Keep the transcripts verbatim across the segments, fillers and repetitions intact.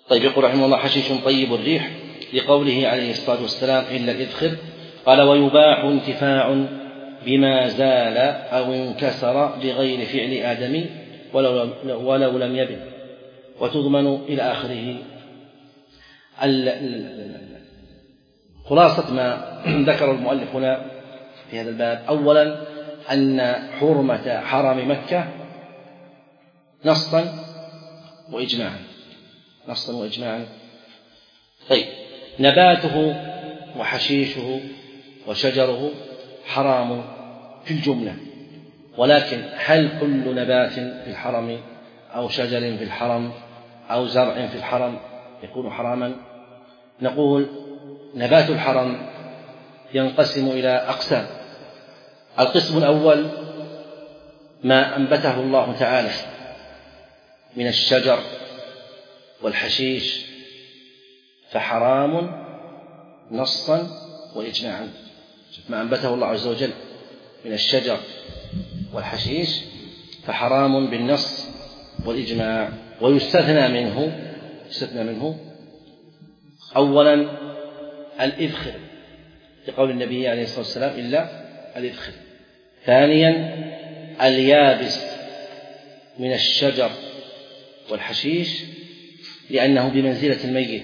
طيب، يقول رحمه الله: حشيش طيب الريح، لقوله عليه الصلاة والسلام: إلا الإذخر. قال: ويباح انتفاع بما زال أو انكسر بغير فعل آدمي ولو, ولو لم يبن، وتضمن إلى آخره. خلاصة ما ذكر المؤلف هنا في هذا الباب: أولا أن حرمة حرم مكة نصا وإجماعا، نصا وإجماعا. طيب، نباته وحشيشه وشجره حرام في الجملة، ولكن هل كل نبات في الحرم أو شجر في الحرم أو زرع في الحرم يكون حراما؟ نقول: نبات الحرم ينقسم إلى أقسام. القسم الأول ما أنبته الله تعالى من الشجر والحشيش، فحرام نصا وإجماعا. ما أنبته الله عز وجل من الشجر والحشيش فحرام بالنص والإجماع. ويستثنى منه يستثنى منه أولا الإذخر، لقول النبي عليه الصلاة والسلام: إلا الإذخر. ثانيا اليابس من الشجر والحشيش، لأنه بمنزلة الميت.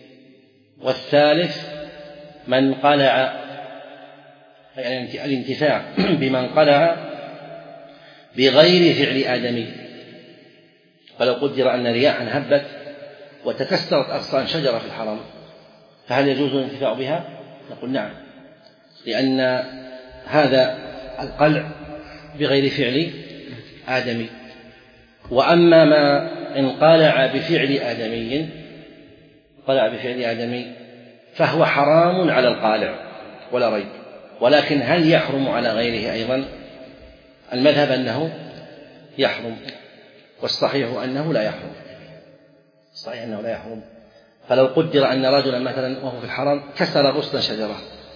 والثالث من قلع، يعني الانتفاع بمن قلع بغير فعل آدمي. فلو قدر أن رياحا هبت وتكسرت أغصان شجرة في الحرم، فهل يجوز الانتفاع بها؟ نقول نعم، لأن هذا القلع بغير فعل آدمي. وأما ما إن قلع بفعل آدمي قلع بفعل آدمي فهو حرام على القالع ولا ريب. ولكن هل يحرم على غيره أيضا؟ المذهب أنه يحرم، والصحيح أنه لا يحرم، الصحيح أنه لا يحرم. فلو قدر أن رجلا مثلا وهو في الحرم كسر غصن شجرة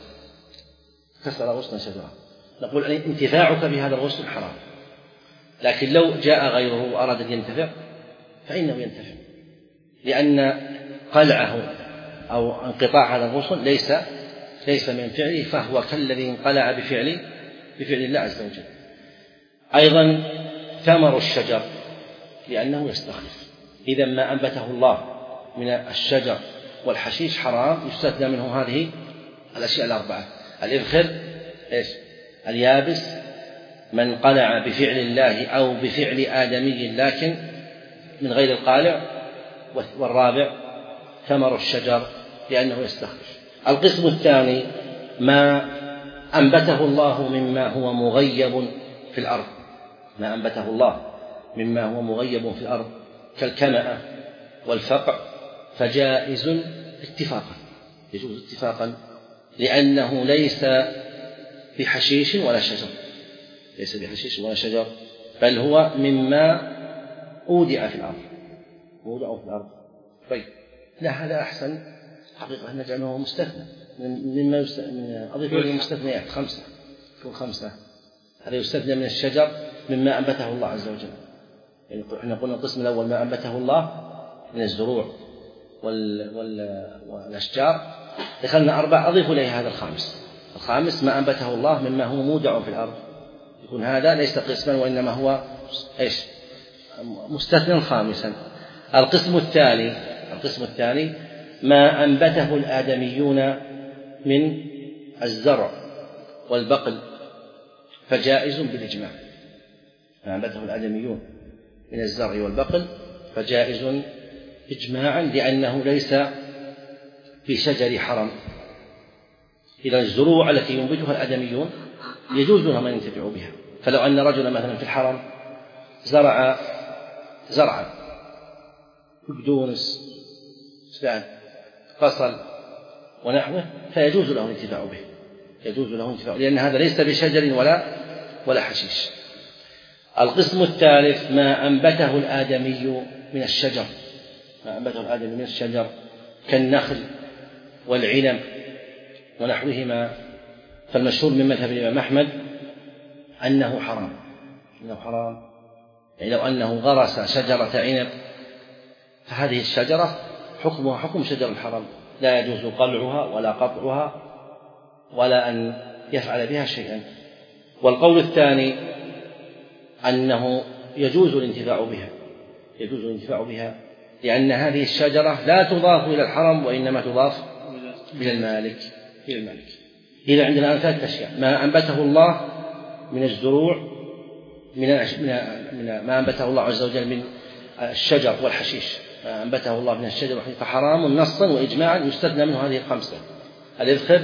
كسر غصن شجرة نقول انتفاعك بهذا الغصن حرام. لكن لو جاء غيره وأراد أن ينتفع فإنه ينتفع، لأن قلعه أو انقطاع هذا الغصن ليس ليس من فعله، فهو كالذي انقلع بفعل بفعل الله عز وجل. أيضا ثمر الشجر، لأنه يستخلف. إذا ما أنبته الله من الشجر والحشيش حرام، يستثنى منه هذه الأشياء الأربعة: الإذخر، إيش؟ اليابس، من قلع بفعل الله أو بفعل آدمي لكن من غير القالع، والرابع ثمر الشجر لأنه يستخلف. القسم الثاني ما أنبته الله مما هو مغيب في الأرض، ما أنبته الله مما هو مغيب في الأرض كالكمأة والفقع، فجائز اتفاقا، يجوز اتفاقا، لأنه ليس بحشيش ولا شجر، ليس بحشيش ولا شجر، بل هو مما أودع في الأرض، أودع في الأرض. طيب، لا، هذا أحسن حقيقة أن نجعله مستثنى مما من أضيف إليه المستثنيات خمسة، يكون خمسة. هذا يستثنى من الشجر مما أنبته الله عز وجل. يعني احنا قلنا القسم الأول ما أنبته الله من الزروع وال... وال... والأشجار، دخلنا أربع، أضيف إليه هذا الخامس. الخامس ما أنبته الله مما هو مودع في الأرض، يكون هذا ليس قسما وإنما هو إيش؟ مستثنى خامسا. القسم الثاني القسم الثاني ما أنبته الآدميون من الزرع والبقل، فجائز بالإجماع. ما أنبته الآدميون من الزرع والبقل فجائز إجماعا، لأنه ليس في شجر حرم. إذا الزروع التي ينبتها الآدميون يجوز لهم أن ينتفعوا بها. فلو أن رجلا مثلا في الحرم زرع زرعا بقدونس، فصل ونحوه، فيجوز له الانتفاع به، يجوز له الانتفاع، لأن هذا ليس بشجر ولا ولا حشيش. القسم الثالث ما أنبته الآدمي من الشجر، ما أنبته الآدمي من الشجر كالنخل والعنب ونحوهما. فالمشهور من مذهب الإمام أحمد أنه حرام، أنه حرام. يعني لو أنه غرس شجرة عنب فهذه الشجرة حكمها حكم شجر الحرم، لا يجوز قلعها ولا قطعها ولا أن يفعل بها شيئا. والقول الثاني أنه يجوز الانتفاع بها، يجوز الانتفاع بها لأن هذه الشجرة لا تضاف إلى الحرم وإنما تضاف إلى المالك إلى المالك. إذا عندنا الآن ثلاثة أشياء: ما أنبته الله من الزروع، من من ما أنبته الله عز وجل من الشجر والحشيش، ما أنبته الله من الشجر والحشيش فحرام نصا وإجماعا، يستثنى منه هذه الخمسة: الإذخر،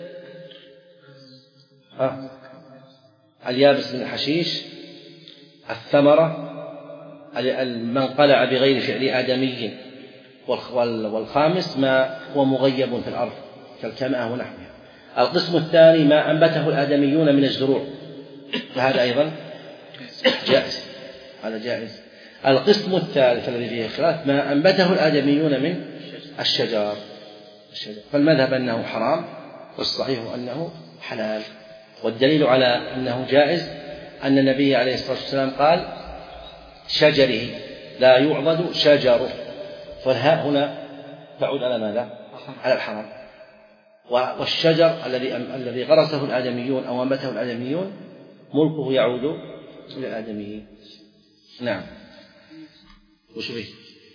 اليابس من الحشيش، الثمرة، من قلع بغير فعل آدمي، والخامس ما هو مغيب في الأرض كالكماء ونحوها. القسم الثاني ما أنبته الآدميون من الزروع، فهذا أيضا جائز، هذا جائز. القسم الثالث الذي فيه خلاف ما أنبته الآدميون من الشجر، فالمذهب أنه حرام والصحيح أنه حلال. والدليل على أنه جائز أن النبي عليه الصلاة والسلام قال: شجره لا يعضد شجره، فالهاء هنا تعود على ماذا؟ على الحرام. والشجر الذي الذي غرسه الآدميون أو أنبته الآدميون ملكه يعود إلى الآدميين. نعم. وش به؟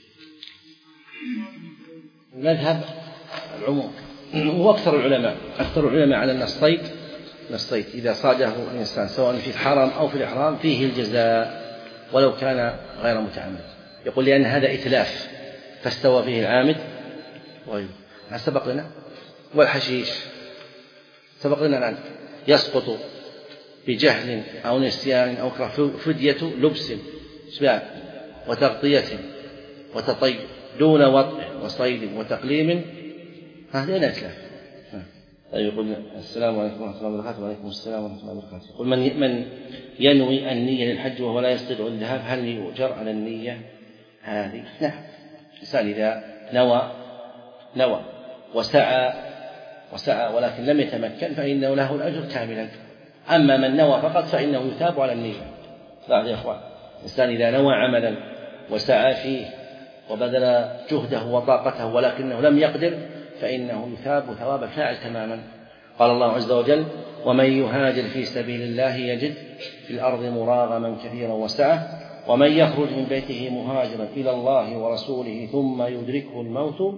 المذهب العموم، هو أكثر العلماء أكثر العلماء على أن الصيد الصيد إذا صاده الإنسان سواء في الحرم أو في الإحرام فيه الجزاء ولو كان غير متعمد. يقول لأن هذا إتلاف فاستوى فيه العامد وغيره. ما سبق لنا؟ والحشيش سبق لنا الآن يسقط بجهل أو نسيان أو كره فدية لبس وتغطية وتطيب دون وطء وصيد وتقليم، هذا لا إتلاف. يقول: السلام عليكم ورحمة الله وبركاته. وعليكم السلام ورحمة الله وبركاته. يقول: من من ينوي النية للحج وهو لا يستطيع الذهاب هل يؤجر على النية هذه؟ نعم. الإنسان إذا نوى نوى وسعى وسعى ولكن لم يتمكن فإنه له الأجر كاملا. أما من نوى فقط فإنه يثاب على النية. لا يا إخوان، الإنسان إذا نوى عملا وسعى فيه وبذل جهده وطاقته ولكنه لم يقدر فإنه يثاب ثواب الفاعل تماما. قال الله عز وجل: ومن يهاجر في سبيل الله يجد في الأرض مراغما كثيرا وسعة ومن يخرج من بيته مهاجرا إلى الله ورسوله ثم يدركه الموت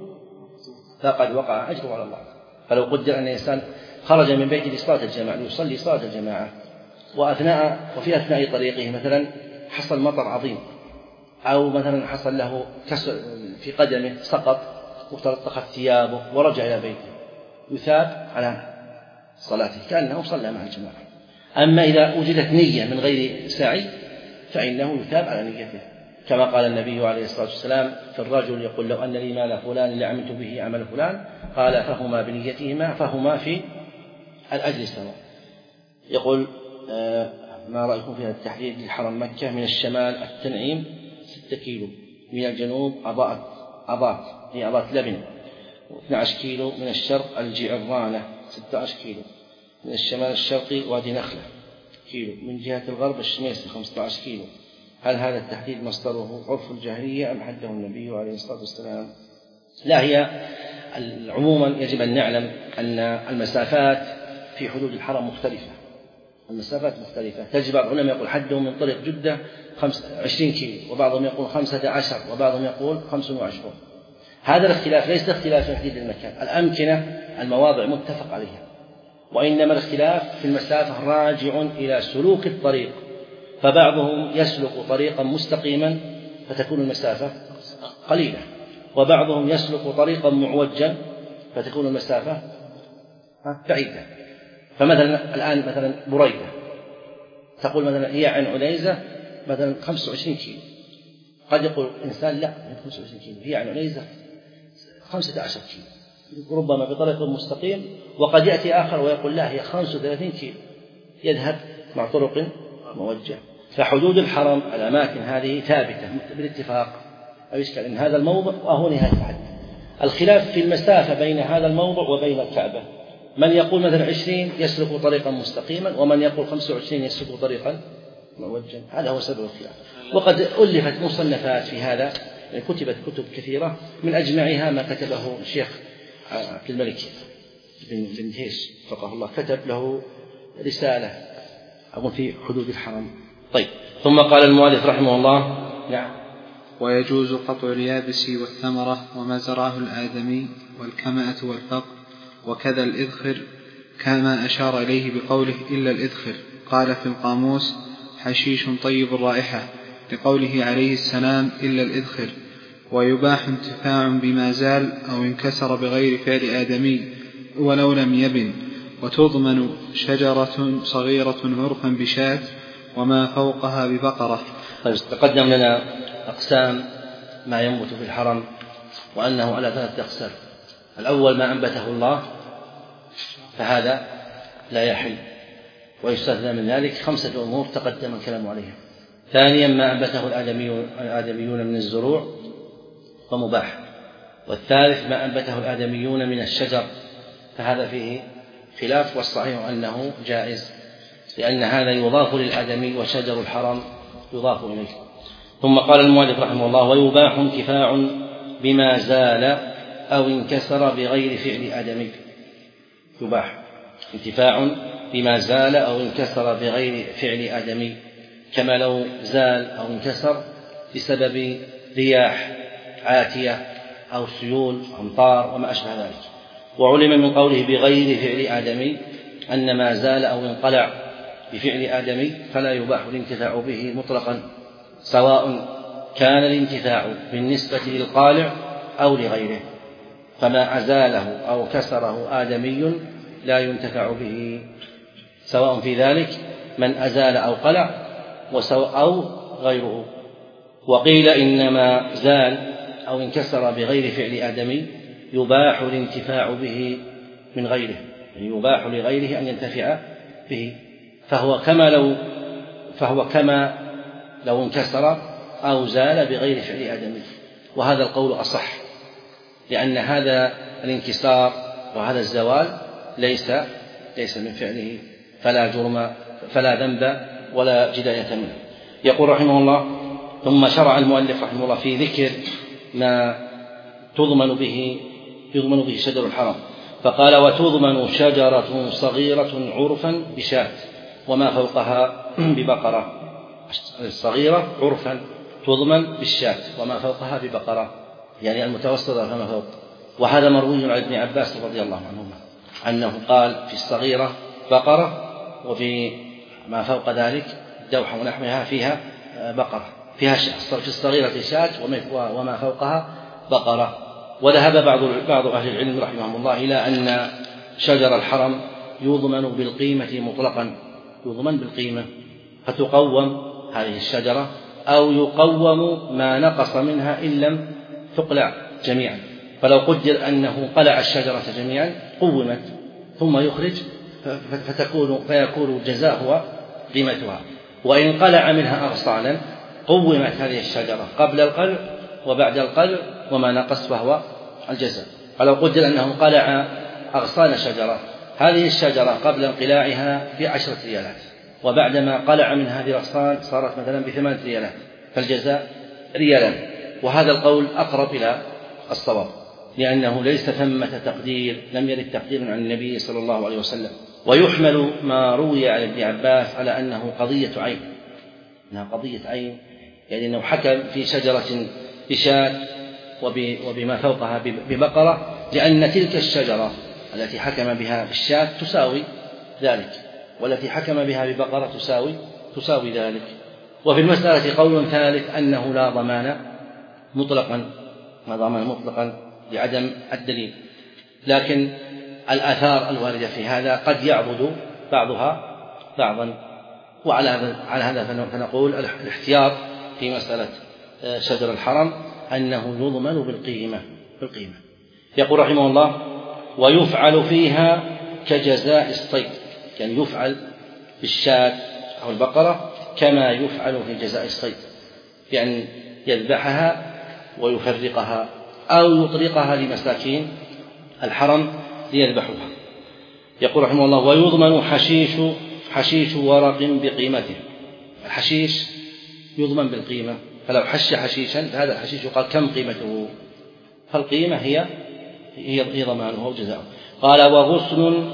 فقد وقع أجره على الله. فلو قدر أن الإنسان خرج من بيته لصلاة الجماعة ليصلي صلاة الجماعة وأثناء وفي أثناء طريقه مثلا حصل مطر عظيم أو مثلا حصل له كسر في قدمه سقط وتلطخت ثيابه ورجع إلى بيته، يثاب على صلاته كأنه صلى مع الجماعة. أما إذا وجدت نية من غير سعي فإنه يثاب على نيته، كما قال النبي عليه الصلاة والسلام في الرجل يقول: لو أن لي مال فلان لعملت به عمل فلان، قال: فهما بنيتهما فهما في الأجر سواء. يقول: آه ما رأيكم في التحديد للحرم مكة؟ من الشمال التنعيم ستة كيلو، من الجنوب أضاءت أضاءت هي أضاءت لبن واثني عشر كيلو، من الشرق الجعرانة ستة عشر كيلو، من الشمال الشرقي وادي نخلة كيلو، من جهة الغرب الشميسي خمسة عشر كيلو. هل هذا التحديد مصدره عرف الجاهلية أم حده النبي عليه الصلاة والسلام؟ لا، هي عموما يجب أن نعلم أن المسافات في حدود الحرم مختلفة، المسافات مختلفة. تجد بعض العلماء يقول حدهم من طريق جدة عشرين كيلو، وبعضهم يقول خمسة عشر، وبعضهم يقول خمسة وعشرون. هذا الاختلاف ليس اختلاف في تحديد المكان، الأمكنة المواضع متفق عليها، وإنما الاختلاف في المسافة راجع إلى سلوك الطريق، فبعضهم يسلك طريقا مستقيما فتكون المسافة قليلة، وبعضهم يسلك طريقا معوجا فتكون المسافة بعيدة. فمثلا الآن مثلا بريدة تقول مثلا هي عن عنيزة مثلا خمسة وعشرين كيلو، قد يقول إنسان لا خمسة وعشرين كيلو، هي عن عنيزة خمسة عشر كيلو، ربما بطريق مستقيم، وقد يأتي آخر ويقول لا هي خمسة وثلاثين كيلو، يذهب مع طرق موجهة. فحدود الحرم الأماكن هذه ثابتة بالاتفاق، أو يشكل أن هذا الموضع وهو نهاية الحد. الخلاف في المسافة بين هذا الموضع وبين الكعبة، من يقول مثلا عشرين يسلك طريقا مستقيما، ومن يقول خمسة وعشرين يسلك طريقا موجها. هذا هو سبب الخلاف. وقد ألفت مصنفات في هذا يعني كتبت كتب كثيرة من أجمعها ما كتبه الشيخ عبد الملك بن هيش فقه الله، كتب له رسالة أظن في حدود الحرم. طيب، ثم قال المؤلف رحمه الله: نعم. ويجوز قطع اليابس والثمرة وما زرعه الآدمي والكمأة والفقر وكذا الإذخر، كما أشار إليه بقوله إلا الإذخر. قال في القاموس: حشيش طيب الرائحة، لقوله عليه السلام إلا الإذخر. ويباح انتفاع بما زال أو انكسر بغير فعل آدمي ولو لم يبن. وتضمن شجرة صغيرة عرفا بشاة وما فوقها ببقرة. طيب، تقدم لنا أقسام ما ينبت في الحرم، وأنه على ثلاثة أقسام. الأول ما أنبته الله فهذا لا يحل، ويستثنى من ذلك خمسة أمور تقدم الكلام عليها. ثانيا ما أنبته الآدميون من الزروع فمباح. والثالث ما أنبته الآدميون من الشجر فهذا فيه خلاف، والصحيح أنه جائز، لأن هذا يضاف للآدمي وشجر الحرم يضاف إليه. ثم قال المؤلف رحمه الله: ويباح انتفاع بما زال أو انكسر بغير فعل آدمي. يباح انتفاع بما زال أو انكسر بغير فعل آدمي، كما لو زال أو انكسر بسبب رياح عاتية أو سيول أمطار وما أشبه ذلك. وعلم من قوله بغير فعل آدمي أن ما زال أو انقلع بفعل آدمي فلا يباح الانتفاع به مطلقا، سواء كان الانتفاع بالنسبة للقالع أو لغيره. فما أزاله أو كسره آدمي لا ينتفع به، سواء في ذلك من أزال أو قلع أو غيره. وقيل إنما زال أو انكسر بغير فعل آدمي يباح الانتفاع به من غيره، يعني يباح لغيره أن ينتفع به، فهو كما لو فهو كما لو انكسر أو زال بغير فعل آدمي. وهذا القول أصح، لأن هذا الانكسار وهذا الزوال ليس ليس من فعله، فلا جرم فلا ذنب ولا جداية منه. يقول رحمه الله: ثم شرع المؤلف رحمه الله في ذكر ما تضمن به يضمن به شجر الحرم، فقال: وتضمن شجرة صغيرة عرفا بشاة وما فوقها ببقرة. الصغيرة عرفا تضمن بالشاة وما فوقها ببقرة، يعني المتوسطة فما فوق. وهذا مروي عن ابن عباس رضي الله عنهما أنه قال في الصغيرة بقرة، وفي ما فوق ذلك دوحة ونحوها فيها بقرة، فيها شاة، في الصغيرة شاة وما فوقها بقرة. وذهب بعض بعض أهل العلم رحمهم الله إلى أن شجر الحرم يضمن بالقيمة مطلقا، يضمن بالقيمة، فتقوم هذه الشجرة أو يقوم ما نقص منها إن لم تقلع جميعا. فلو قدر أنه قلع الشجرة جميعا قومت ثم يخرج فتكون فيكون الجزاء هو قيمتها. وإن قلع منها أغصانا قومت هذه الشجرة قبل القلع وبعد القلع وما نقص فهو الجزاء. فلو قدر أنه قلع أغصان شجرة، هذه الشجرة قبل انقلاعها بعشرة ريالات، وبعدما قلع من هذه الأغصان صارت مثلا بثمانية ريالات، فالجزاء ريالان. وهذا القول أقرب إلى الصواب، لأنه ليس ثمة تقدير، لم يرد تقدير عن النبي صلى الله عليه وسلم. ويحمل ما روي عن ابن عباس على أنه قضية عين، أنها قضية عين، يعني أنه حكم في شجرة بشاة وبما فوقها ببقرة، لأن تلك الشجرة التي حكم بها بالشاة تساوي ذلك، والتي حكم بها ببقرة تساوي تساوي ذلك. وفي المسألة قول ثالث أنه لا ضمان مطلقا، لا ضمان مطلقا لعدم الدليل، لكن الآثار الواردة في هذا قد يعبد بعضها بعضا. وعلى هذا فنقول الاحتياط في مسألة شجر الحرم أنه يضمن بالقيمة بالقيمة. يقول رحمه الله: ويفعل فيها كجزاء الصيد، يعني يفعل بالشاة أو البقرة كما يفعل في جزاء الصيد، يعني يذبحها ويفرقها أو يطلقها لمساكين الحرم ليذبحوها. يقول رحمه الله: ويضمن حشيش حشيش ورق بقيمته. الحشيش يضمن بالقيمة، فلو حش حشيشا فهذا الحشيش يقال كم قيمته، فالقيمة هي هي ضمانه أو جزاؤه. قال وغصن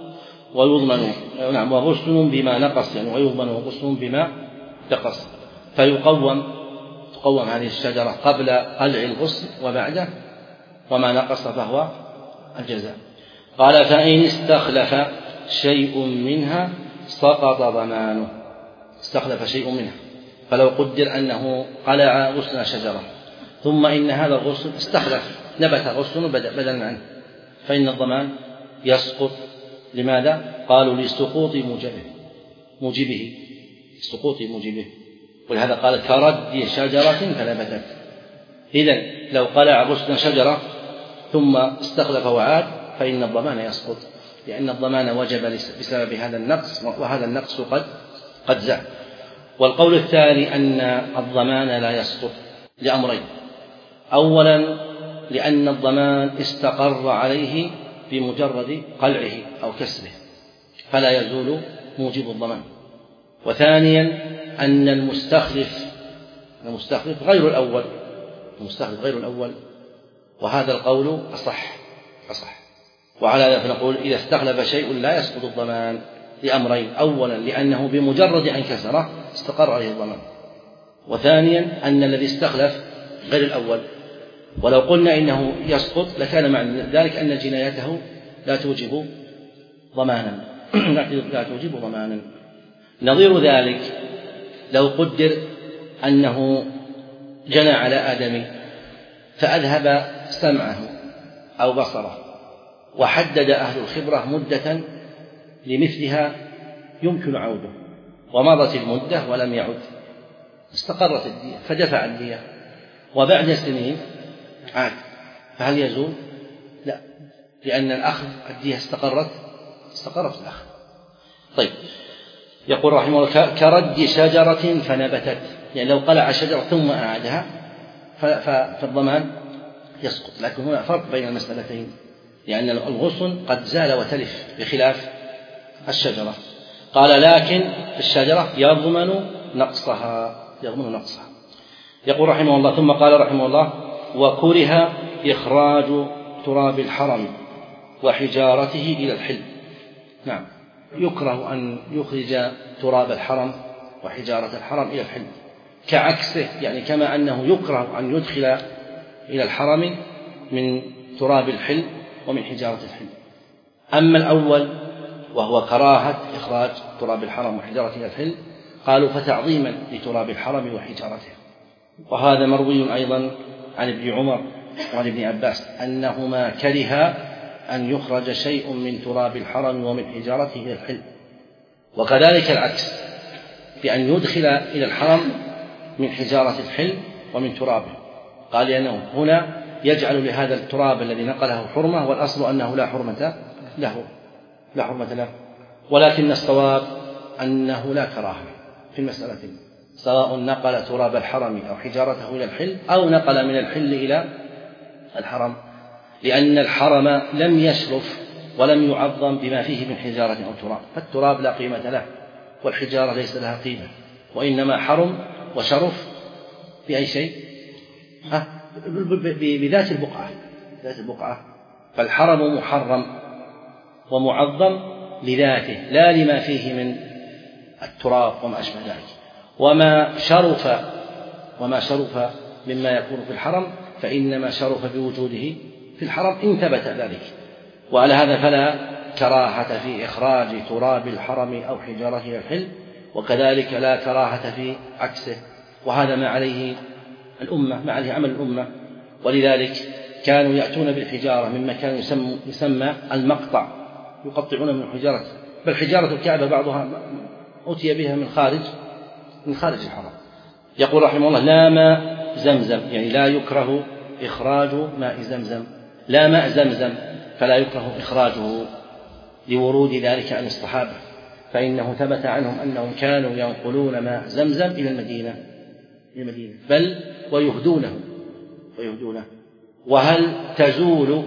ويضمن، نعم وغصن بما نقص، يعني ويضمن وغصن بما نقص، فيقوم تقوم هذه الشجرة قبل قلع الغصن وبعده، وما نقص فهو الجزاء. قال فإن استخلف شيء منها سقط ضمانه، استخلف شيء منها، فلو قدر أنه قلع غصن شجرة ثم إن هذا الغصن استخلف، نبت غصن بدلا عنه، فإن الضمان يسقط. لماذا؟ قالوا لسقوط موجبه موجبه سقوط موجبه، ولهذا قال كرد شجرة فنبتت. إذن لو قلع غصن شجرة ثم استخلف وعاد فإن الضمان يسقط، لأن الضمان وجب بسبب هذا النقص، وهذا النقص قد قد زال. والقول الثاني أن الضمان لا يسقط لأمرين: أولا لأن الضمان استقر عليه بمجرد قلعه أو كسره فلا يزول موجب الضمان، وثانيا أن المستخلف المستخلف غير الأول المستخلف غير الأول وهذا القول أصح أصح وعلى ذلك نقول إذا استخلف شيء لا يسقط الضمان لأمرين: أولا لأنه بمجرد أن كسره استقر عليه الضمان، وثانيا أن الذي استخلف غير الأول. ولو قلنا إنه يسقط لكان معنى ذلك أن جنايته لا توجب ضمانا لا توجب ضمانا. نظير ذلك لو قدر أنه جنى على آدمي فأذهب سمعه أو بصره، وحدد أهل الخبرة مدة لمثلها يمكن عوده، ومضت المدة ولم يعد، استقرت الدية فدفع الدية، وبعد سنين عاد، فهل يزول؟ لا، لأن الأخذ الدية استقرت استقرت الأخذ. طيب، يقول رحمه الله كرد شجرة فنبتت، يعني لو قلع شجرة ثم أعادها فالضمان يسقط. لكن هنا فرق بين المسألتين، لأن الغصن قد زال وتلف بخلاف الشجرة. قال لكن الشجرة يضمن نقصها يضمن نقصها. يقول رحمه الله ثم قال رحمه الله وكره إخراج تراب الحرم وحجارته إلى الحل. نعم، يكره أن يخرج تراب الحرم وحجارة الحرم إلى الحل، كعكسه، يعني كما أنه يكره أن يدخل إلى الحرم من تراب الحل ومن حجارة الحل. أما الأول وهو كراهة إخراج تراب الحرم وحجارته إلى الحل، قالوا فتعظيما لتراب الحرم وحجارته. وهذا مروي أيضا عن ابن عمر وعن ابن عباس أنهما كرها أن يخرج شيء من تراب الحرم ومن حجارته إلى الحل، وكذلك العكس بأن يدخل إلى الحرم من حجارة الحل ومن ترابه. قال لأنه هنا يجعل لهذا التراب الذي نقله حرمة، والأصل أنه لا حرمة له لا حرمة له ولكن الصواب أنه لا كراهة في المسألة، سواء نقل تراب الحرم أو حجارته إلى الحل أو نقل من الحل إلى الحرم، لأن الحرم لم يشرف ولم يعظم بما فيه من حجارة أو تراب، فالتراب لا قيمة له والحجارة ليس لها قيمة، وإنما حرم وشرف بأي شيء ها بذات البقعة ذات البقعة فالحرم محرم ومعظم لذاته لا لما فيه من التراب وما أشبه ذلك. وما شرف وما شرف مما يكون في الحرم فإنما شرف بوجوده في الحرم إن ثبت ذلك. وعلى هذا فلا كراهة في إخراج تراب الحرم أو حجارته إلى الحل، وكذلك لا كراهة في عكسه، وهذا ما عليه الأمة ما عليه عمل الأمة. ولذلك كانوا يأتون بالحجارة من مكان يسمى, يسمى المقطع، يقطعون من الحجارة، بل حجارة الكعبة بعضها أتي بها من خارج من خارج الحرم. يقول رحمه الله لا ماء زمزم، يعني لا يكره إخراج ماء زمزم، لا ماء زمزم فلا يكره إخراجه لورود ذلك عن الصحابة، فإنه ثبت عنهم أنهم كانوا ينقلون ماء زمزم إلى المدينة المدينة بل ويهدونه ويهدونه وهل تزول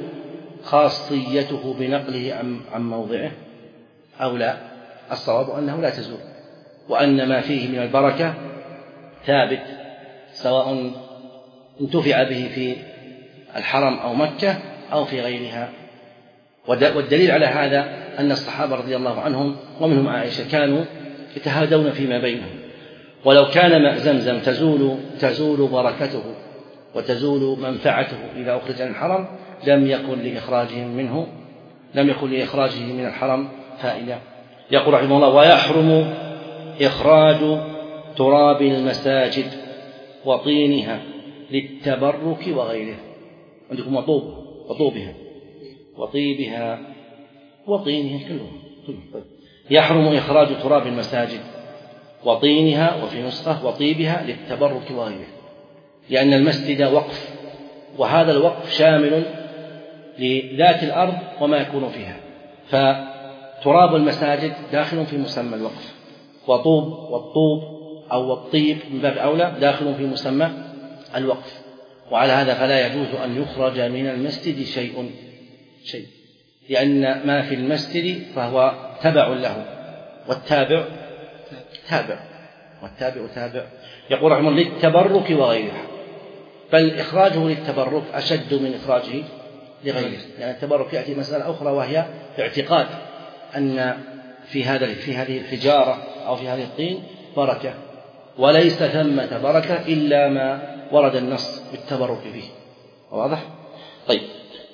خاصيته بنقله عن, عن موضعه أو لا؟ الصواب أنه لا تزول، وأن ما فيه من البركة ثابت سواء انتفع به في الحرم أو مكة أو في غيرها. والدليل على هذا أن الصحابة رضي الله عنهم ومنهم عائشة كانوا يتهادون فيما بينهم، ولو كان ماء زمزم تزول تزول بركته وتزول منفعته إذا أخرج من الحرم لم يكن لإخراجهم منه لم يكن لإخراجه من الحرم فائدة. يقول رحمه الله: ويحرم إخراج تراب المساجد وطينها للتبرك وغيره. عندكم وطوب وطوبها وطيبها وطينها كلهم. يحرم إخراج تراب المساجد وطينها، وفي نسخة وطيبها للتبرك وغيره، لأن المسجد وقف، وهذا الوقف شامل لذات الأرض وما يكون فيها، فتراب المساجد داخل في مسمى الوقف، وطوب والطوب أو الطيب من باب أولى داخل في مسمى الوقف. وعلى هذا فلا يجوز أن يخرج من المسجد شيء شيء لأن ما في المسجد فهو تبع له، والتابع تابع والتابع تابع. يقول رحمه الله: للتبرك وغيرها، بل إخراجه للتبرك أشد من إخراجه لغيره، لأن يعني التبرك يأتي مسألة أخرى وهي اعتقاد أن في هذا في هذه الحجارة أو في هذه الطين بركة، وليس ثمة بركة إلا ما ورد النص بالتبرك فيه. واضح؟ طيب،